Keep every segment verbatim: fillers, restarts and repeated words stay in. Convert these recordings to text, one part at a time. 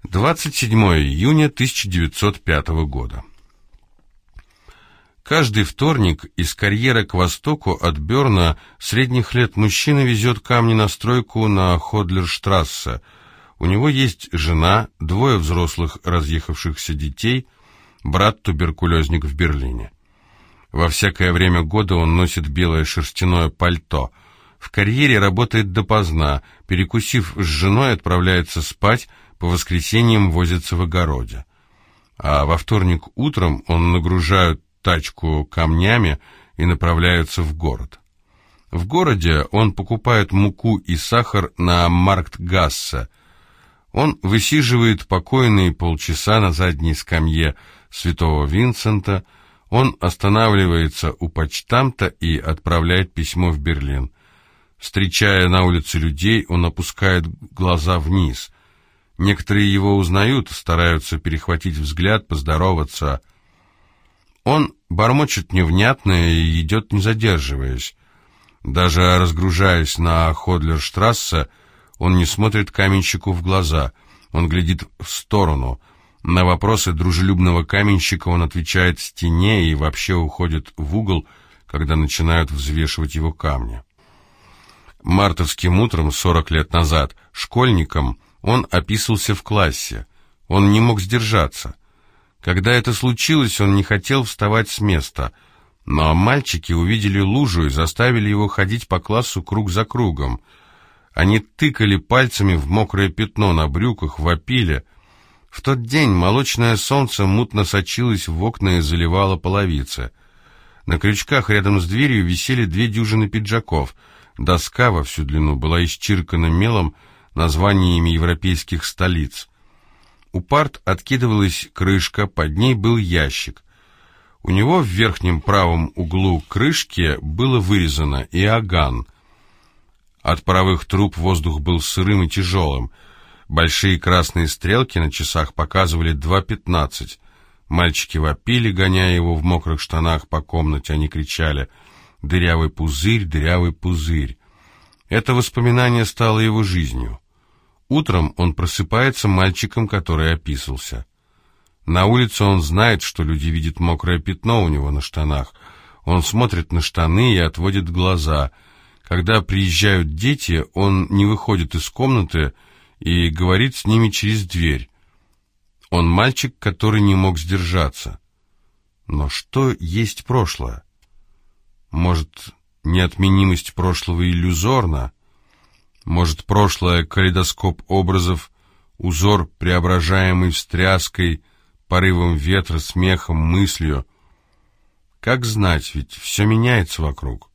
двадцать седьмого июня тысяча девятьсот пятого года. Каждый вторник из карьера к востоку от Берна средних лет мужчина везет камни на стройку на Ходлерштрассе. У него есть жена, двое взрослых разъехавшихся детей, брат-туберкулезник в Берлине. Во всякое время года он носит белое шерстяное пальто. В карьере работает допоздна, перекусив с женой, отправляется спать, по воскресеньям возится в огороде. А во вторник утром он нагружает тачку камнями и направляется в город. В городе он покупает муку и сахар на Марктгассе. Он высиживает покойные полчаса на задней скамье Святого Винсента. Он останавливается у почтамта и отправляет письмо в Берлин. Встречая на улице людей, он опускает глаза вниз. Некоторые его узнают, стараются перехватить взгляд, поздороваться. Он бормочет невнятно и идет, не задерживаясь. Даже разгружаясь на Ходлерштрассе, он не смотрит каменщику в глаза, он глядит в сторону. На вопросы дружелюбного каменщика он отвечает стене и вообще уходит в угол, когда начинают взвешивать его камни. Мартовским утром, сорок лет назад, школьником, он описался в классе. Он не мог сдержаться. Когда это случилось, он не хотел вставать с места, но мальчики увидели лужу и заставили его ходить по классу круг за кругом. Они тыкали пальцами в мокрое пятно на брюках, вопили. В тот день молочное солнце мутно сочилось в окна и заливало половицы. На крючках рядом с дверью висели две дюжины пиджаков. Доска во всю длину была исчиркана мелом названиями европейских столиц. У парт откидывалась крышка, под ней был ящик. У него в верхнем правом углу крышки было вырезано «Иоганн». От паровых труб воздух был сырым и тяжелым. Большие красные стрелки на часах показывали два пятнадцать. Мальчики вопили, гоняя его в мокрых штанах по комнате. Они кричали «Дырявый пузырь, дырявый пузырь». Это воспоминание стало его жизнью. Утром он просыпается мальчиком, который описался. На улице он знает, что люди видят мокрое пятно у него на штанах. Он смотрит на штаны и отводит глаза. Когда приезжают дети, он не выходит из комнаты и говорит с ними через дверь. Он мальчик, который не мог сдержаться. Но что есть прошлое? Может, неотменимость прошлого иллюзорна? Может, прошлое — калейдоскоп образов, узор, преображаемый встряской, порывом ветра, смехом, мыслью? Как знать, ведь все меняется вокруг.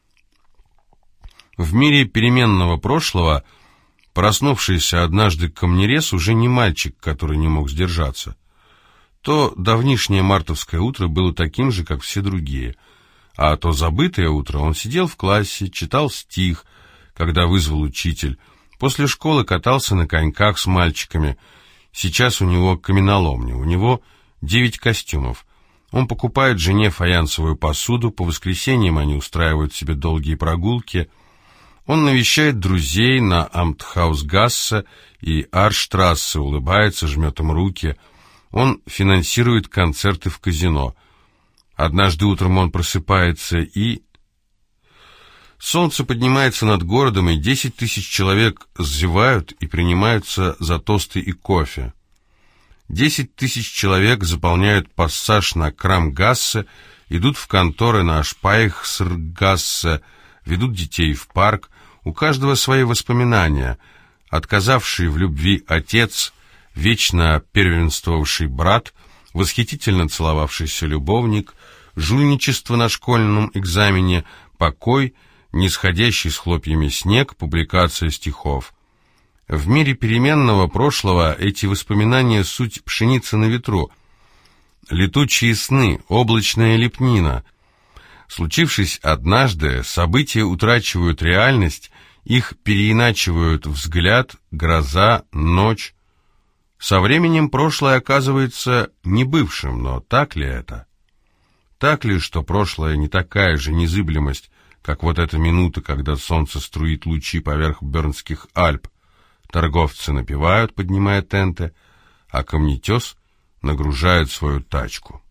В мире переменного прошлого проснувшийся однажды камнерез уже не мальчик, который не мог сдержаться. То давнишнее мартовское утро было таким же, как все другие, а то забытое утро он сидел в классе, читал стих, когда вызвал учитель. После школы катался на коньках с мальчиками. Сейчас у него каменоломня, у него девять костюмов. Он покупает жене фаянсовую посуду, по воскресеньям они устраивают себе долгие прогулки. Он навещает друзей на Амтхаусгассе и Арштрассе, улыбается, жмет им руки. Он финансирует концерты в казино. Однажды утром он просыпается и... Солнце поднимается над городом, и десять тысяч человек зевают и принимаются за тосты и кофе. Десять тысяч человек заполняют пассаж на Крамгассе, идут в конторы на Шпайхсргассе, ведут детей в парк. У каждого свои воспоминания. Отказавший в любви отец, вечно первенствовавший брат, восхитительно целовавшийся любовник, жульничество на школьном экзамене, покой, нисходящий с хлопьями снег, публикация стихов. В мире переменного прошлого эти воспоминания — суть пшеницы на ветру, летучие сны, облачная лепнина. Случившись однажды, события утрачивают реальность, их переиначивают взгляд, гроза, ночь. Со временем прошлое оказывается не бывшим, но так ли это? Так ли, что прошлое не такая же незыблемость, как вот эта минута, когда солнце струит лучи поверх Бернских Альп? Торговцы напевают, поднимая тенты, а камнетес нагружает свою тачку.